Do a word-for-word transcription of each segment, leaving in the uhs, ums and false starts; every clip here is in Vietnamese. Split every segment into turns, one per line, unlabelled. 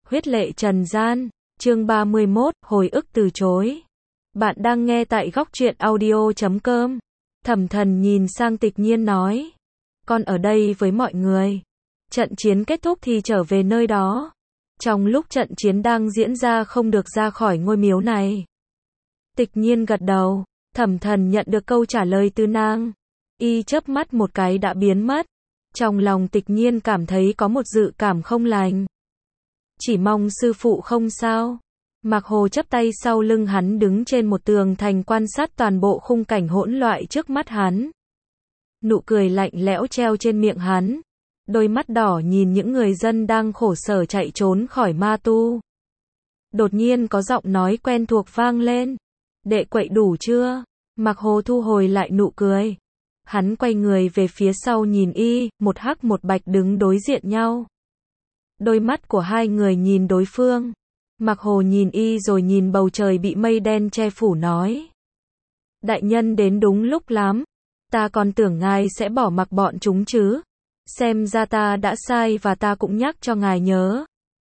Huyết lệ trần gian, chương ba mươi mốt, hồi ức từ chối. Bạn đang nghe tại góc truyện audio chấm com. Thẩm Thần nhìn sang Tịch Nhiên nói, con ở đây với mọi người. Trận chiến kết thúc thì trở về nơi đó. Trong lúc trận chiến đang diễn ra không được ra khỏi ngôi miếu này. Tịch Nhiên gật đầu, Thẩm Thần nhận được câu trả lời từ nàng. Y chớp mắt một cái đã biến mất. Trong lòng Tịch Nhiên cảm thấy có một dự cảm không lành. Chỉ mong sư phụ không sao. Mạc Hồ chắp tay sau lưng hắn đứng trên một tường thành quan sát toàn bộ khung cảnh hỗn loạn trước mắt hắn. Nụ cười lạnh lẽo treo trên miệng hắn. Đôi mắt đỏ nhìn những người dân đang khổ sở chạy trốn khỏi ma tu. Đột nhiên có giọng nói quen thuộc vang lên. Đệ quậy đủ chưa? Mạc Hồ thu hồi lại nụ cười. Hắn quay người về phía sau nhìn y, một hắc một bạch đứng đối diện nhau. Đôi mắt của hai người nhìn đối phương. Mạc Hồ nhìn y rồi nhìn bầu trời bị mây đen che phủ nói. Đại nhân đến đúng lúc lắm. Ta còn tưởng ngài sẽ bỏ mặc bọn chúng chứ. Xem ra ta đã sai và ta cũng nhắc cho ngài nhớ.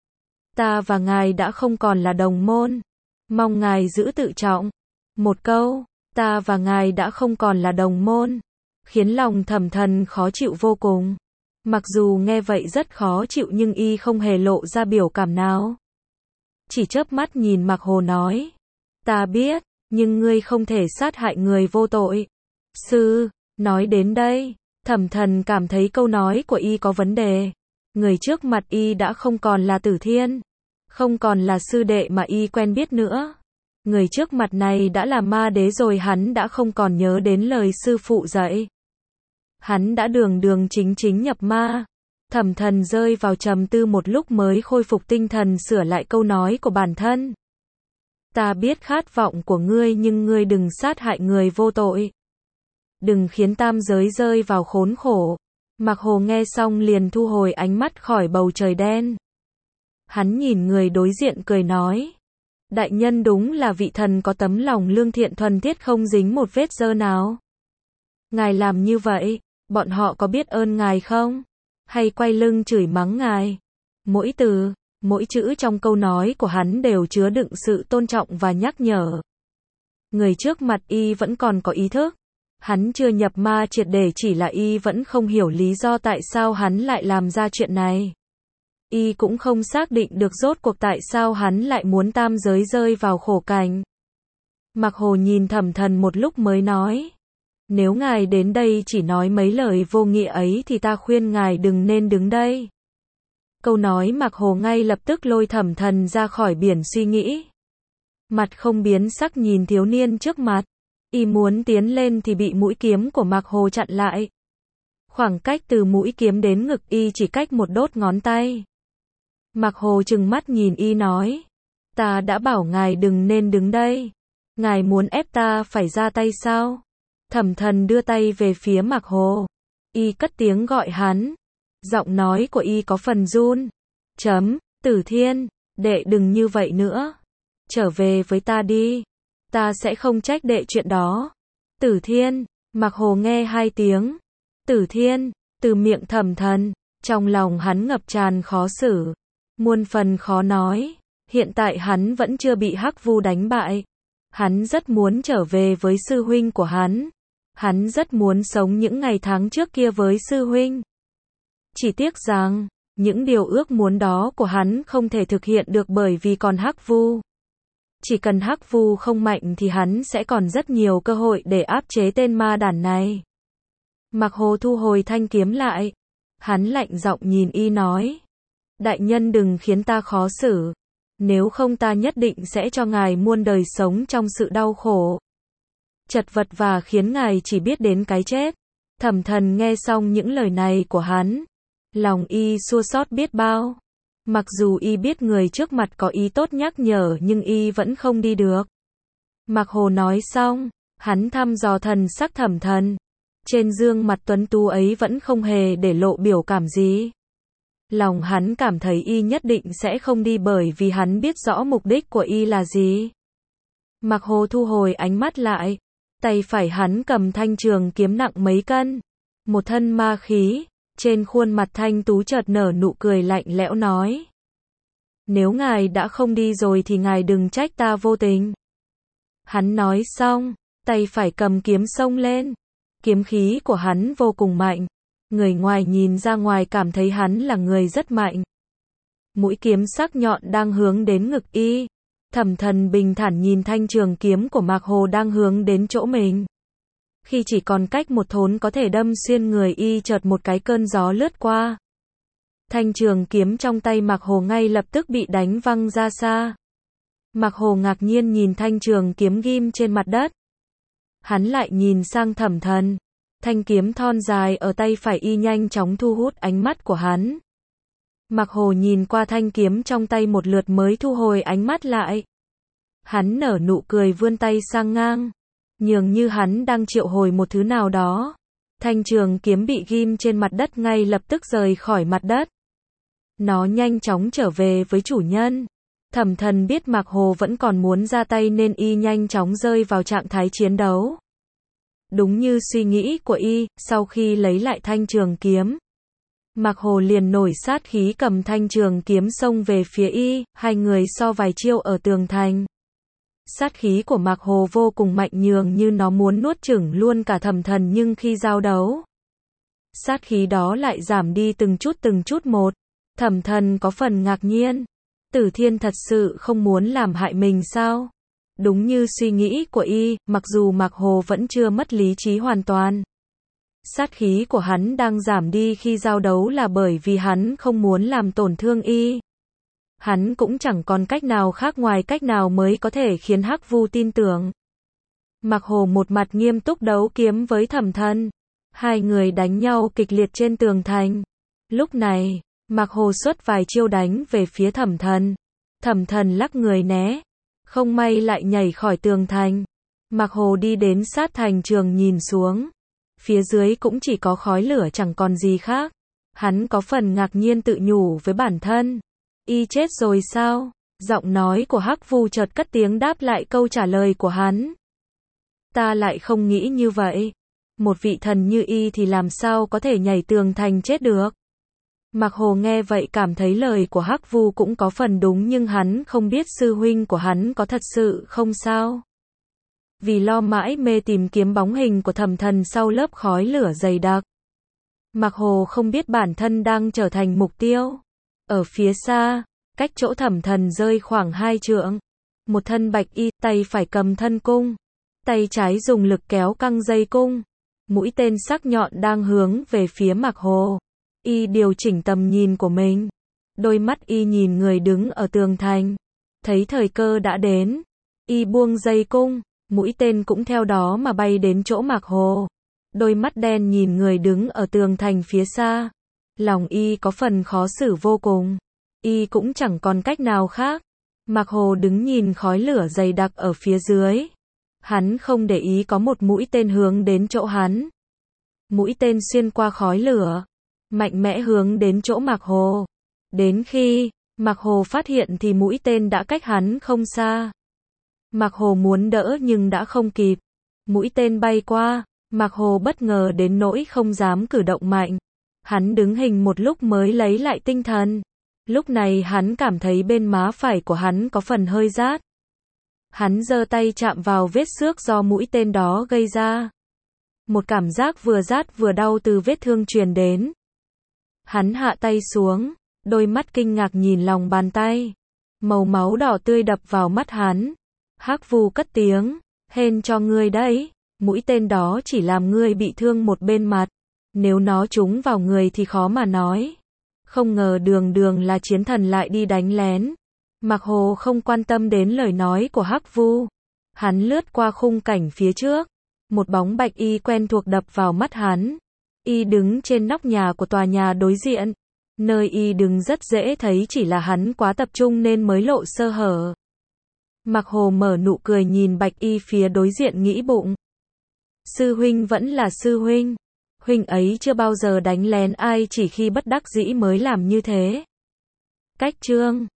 Ta và ngài đã không còn là đồng môn. Mong ngài giữ tự trọng. Một câu, ta và ngài đã không còn là đồng môn. Khiến lòng Thẩm Thần khó chịu vô cùng. Mặc dù nghe vậy rất khó chịu nhưng y không hề lộ ra biểu cảm nào. Chỉ chớp mắt nhìn Mạc Hồ nói. Ta biết, nhưng ngươi không thể sát hại người vô tội. Sư, nói đến đây, Thẩm Thần cảm thấy câu nói của y có vấn đề. Người trước mặt y đã không còn là Tử Thiên. Không còn là sư đệ mà y quen biết nữa. Người trước mặt này đã là ma đế rồi, hắn đã không còn nhớ đến lời sư phụ dạy. Hắn đã đường đường chính chính nhập ma. Thẩm Thần rơi vào trầm tư một lúc mới khôi phục tinh thần sửa lại câu nói của bản thân. Ta biết khát vọng của ngươi nhưng ngươi đừng sát hại người vô tội. Đừng khiến tam giới rơi vào khốn khổ. Mạc Hồ nghe xong liền thu hồi ánh mắt khỏi bầu trời đen. Hắn nhìn người đối diện cười nói. Đại nhân đúng là vị thần có tấm lòng lương thiện thuần thiết không dính một vết dơ nào. Ngài làm như vậy, bọn họ có biết ơn ngài không? Hay quay lưng chửi mắng ngài? Mỗi từ, mỗi chữ trong câu nói của hắn đều chứa đựng sự tôn trọng và nhắc nhở. Người trước mặt y vẫn còn có ý thức. Hắn chưa nhập ma triệt để, chỉ là y vẫn không hiểu lý do tại sao hắn lại làm ra chuyện này. Y cũng không xác định được rốt cuộc tại sao hắn lại muốn tam giới rơi vào khổ cảnh. Mạc Hồ nhìn Thẩm Thần một lúc mới nói. Nếu ngài đến đây chỉ nói mấy lời vô nghĩa ấy thì ta khuyên ngài đừng nên đứng đây. Câu nói Mạc Hồ ngay lập tức lôi Thẩm Thần ra khỏi biển suy nghĩ. Mặt không biến sắc nhìn thiếu niên trước mặt. Y muốn tiến lên thì bị mũi kiếm của Mạc Hồ chặn lại. Khoảng cách từ mũi kiếm đến ngực y chỉ cách một đốt ngón tay. Mạc Hồ trừng mắt nhìn y nói. Ta đã bảo ngài đừng nên đứng đây. Ngài muốn ép ta phải ra tay sao? Thẩm Thần đưa tay về phía Mạc Hồ. Y cất tiếng gọi hắn. Giọng nói của y có phần run. Chấm, Tử Thiên, đệ đừng như vậy nữa. Trở về với ta đi. Ta sẽ không trách đệ chuyện đó. Tử Thiên, Mạc Hồ nghe hai tiếng. Tử Thiên, từ miệng Thẩm Thần. Trong lòng hắn ngập tràn khó xử. Muôn phần khó nói. Hiện tại hắn vẫn chưa bị Hắc Vu đánh bại. Hắn rất muốn trở về với sư huynh của hắn. Hắn rất muốn sống những ngày tháng trước kia với sư huynh. Chỉ tiếc rằng, những điều ước muốn đó của hắn không thể thực hiện được bởi vì còn Hắc Vu. Chỉ cần Hắc Vu không mạnh thì hắn sẽ còn rất nhiều cơ hội để áp chế tên ma đản này. Mạc Hồ thu hồi thanh kiếm lại. Hắn lạnh giọng nhìn y nói. Đại nhân đừng khiến ta khó xử. Nếu không ta nhất định sẽ cho ngài muôn đời sống trong sự đau khổ. Chật vật và khiến ngài chỉ biết đến cái chết. Thẩm Thần nghe xong những lời này của hắn. Lòng y chua xót biết bao. Mặc dù y biết người trước mặt có ý tốt nhắc nhở nhưng y vẫn không đi được. Mạc Hồ nói xong, hắn thăm dò thần sắc Thẩm Thần. Trên gương mặt tuấn tú ấy vẫn không hề để lộ biểu cảm gì. Lòng hắn cảm thấy y nhất định sẽ không đi bởi vì hắn biết rõ mục đích của y là gì. Mạc Hồ thu hồi ánh mắt lại. Tay phải hắn cầm thanh trường kiếm nặng mấy cân. Một thân ma khí. Trên khuôn mặt thanh tú chợt nở nụ cười lạnh lẽo nói. Nếu ngài đã không đi rồi thì ngài đừng trách ta vô tình. Hắn nói xong, tay phải cầm kiếm xông lên. Kiếm khí của hắn vô cùng mạnh. Người ngoài nhìn ra ngoài cảm thấy hắn là người rất mạnh. Mũi kiếm sắc nhọn đang hướng đến ngực y. Thẩm Thần bình thản nhìn thanh trường kiếm của Mạc Hồ đang hướng đến chỗ mình. Khi chỉ còn cách một thốn có thể đâm xuyên người y, chợt một cái cơn gió lướt qua. Thanh trường kiếm trong tay Mạc Hồ ngay lập tức bị đánh văng ra xa. Mạc Hồ ngạc nhiên nhìn thanh trường kiếm ghim trên mặt đất. Hắn lại nhìn sang Thẩm Thần. Thanh kiếm thon dài ở tay phải y nhanh chóng thu hút ánh mắt của hắn. Mạc Hồ nhìn qua thanh kiếm trong tay một lượt mới thu hồi ánh mắt lại. Hắn nở nụ cười vươn tay sang ngang. Nhường như hắn đang triệu hồi một thứ nào đó. Thanh trường kiếm bị ghim trên mặt đất ngay lập tức rời khỏi mặt đất. Nó nhanh chóng trở về với chủ nhân. Thẩm Thần biết Mạc Hồ vẫn còn muốn ra tay nên y nhanh chóng rơi vào trạng thái chiến đấu. Đúng như suy nghĩ của y, sau khi lấy lại thanh trường kiếm, Mạc Hồ liền nổi sát khí cầm thanh trường kiếm xông về phía y, hai người so vài chiêu ở tường thành. Sát khí của Mạc Hồ vô cùng mạnh nhường như nó muốn nuốt chửng luôn cả Thẩm Thần, nhưng khi giao đấu, sát khí đó lại giảm đi từng chút từng chút một. Thẩm Thần có phần ngạc nhiên. Tử Thiên thật sự không muốn làm hại mình sao? Đúng như suy nghĩ của y, mặc dù Mạc Hồ vẫn chưa mất lý trí hoàn toàn. Sát khí của hắn đang giảm đi khi giao đấu là bởi vì hắn không muốn làm tổn thương y. Hắn cũng chẳng còn cách nào khác ngoài cách nào mới có thể khiến Hắc Vu tin tưởng. Mạc Hồ một mặt nghiêm túc đấu kiếm với Thẩm Thần. Hai người đánh nhau kịch liệt trên tường thành. Lúc này, Mạc Hồ xuất vài chiêu đánh về phía Thẩm Thần. Thẩm Thần lắc người né. Không may lại nhảy khỏi tường thành. Mạc Hồ đi đến sát thành trường nhìn xuống. Phía dưới cũng chỉ có khói lửa chẳng còn gì khác. Hắn có phần ngạc nhiên tự nhủ với bản thân. Y chết rồi sao? Giọng nói của Hắc Vu chợt cất tiếng đáp lại câu trả lời của hắn. Ta lại không nghĩ như vậy. Một vị thần như y thì làm sao có thể nhảy tường thành chết được? Mạc Hồ nghe vậy cảm thấy lời của Hắc Vu cũng có phần đúng, nhưng hắn không biết sư huynh của hắn có thật sự không sao. Vì lo mãi mê tìm kiếm bóng hình của Thẩm Thần sau lớp khói lửa dày đặc, Mạc Hồ không biết bản thân đang trở thành mục tiêu. Ở phía xa, cách chỗ Thẩm Thần rơi khoảng hai trượng, một thân bạch y, tay phải cầm thân cung, tay trái dùng lực kéo căng dây cung. Mũi tên sắc nhọn đang hướng về phía Mạc Hồ. Y điều chỉnh tầm nhìn của mình. Đôi mắt y nhìn người đứng ở tường thành. Thấy thời cơ đã đến, y buông dây cung, mũi tên cũng theo đó mà bay đến chỗ Mạc Hồ. Đôi mắt đen nhìn người đứng ở tường thành phía xa. Lòng y có phần khó xử vô cùng. Y cũng chẳng còn cách nào khác. Mạc Hồ đứng nhìn khói lửa dày đặc ở phía dưới. Hắn không để ý có một mũi tên hướng đến chỗ hắn. Mũi tên xuyên qua khói lửa, mạnh mẽ hướng đến chỗ Mạc Hồ. Đến khi Mạc Hồ phát hiện thì mũi tên đã cách hắn không xa. Mạc Hồ muốn đỡ nhưng đã không kịp. Mũi tên bay qua, Mạc Hồ bất ngờ đến nỗi không dám cử động mạnh. Hắn đứng hình một lúc mới lấy lại tinh thần. Lúc này hắn cảm thấy bên má phải của hắn có phần hơi rát. Hắn giơ tay chạm vào vết xước do mũi tên đó gây ra. Một cảm giác vừa rát vừa đau từ vết thương truyền đến. Hắn hạ tay xuống, đôi mắt kinh ngạc nhìn lòng bàn tay. Màu máu đỏ tươi đập vào mắt hắn. Hắc Vu cất tiếng, hên cho ngươi đấy, mũi tên đó chỉ làm ngươi bị thương một bên mặt. Nếu nó trúng vào người thì khó mà nói. Không ngờ đường đường là chiến thần lại đi đánh lén. Mạc Hồ không quan tâm đến lời nói của Hắc Vu. Hắn lướt qua khung cảnh phía trước. Một bóng bạch y quen thuộc đập vào mắt hắn. Y đứng trên nóc nhà của tòa nhà đối diện. Nơi y đứng rất dễ thấy, chỉ là hắn quá tập trung nên mới lộ sơ hở. Mạc Hồ mở nụ cười nhìn bạch y phía đối diện nghĩ bụng. Sư huynh vẫn là sư huynh. Huynh ấy chưa bao giờ đánh lén ai, chỉ khi bất đắc dĩ mới làm như thế. Cách chương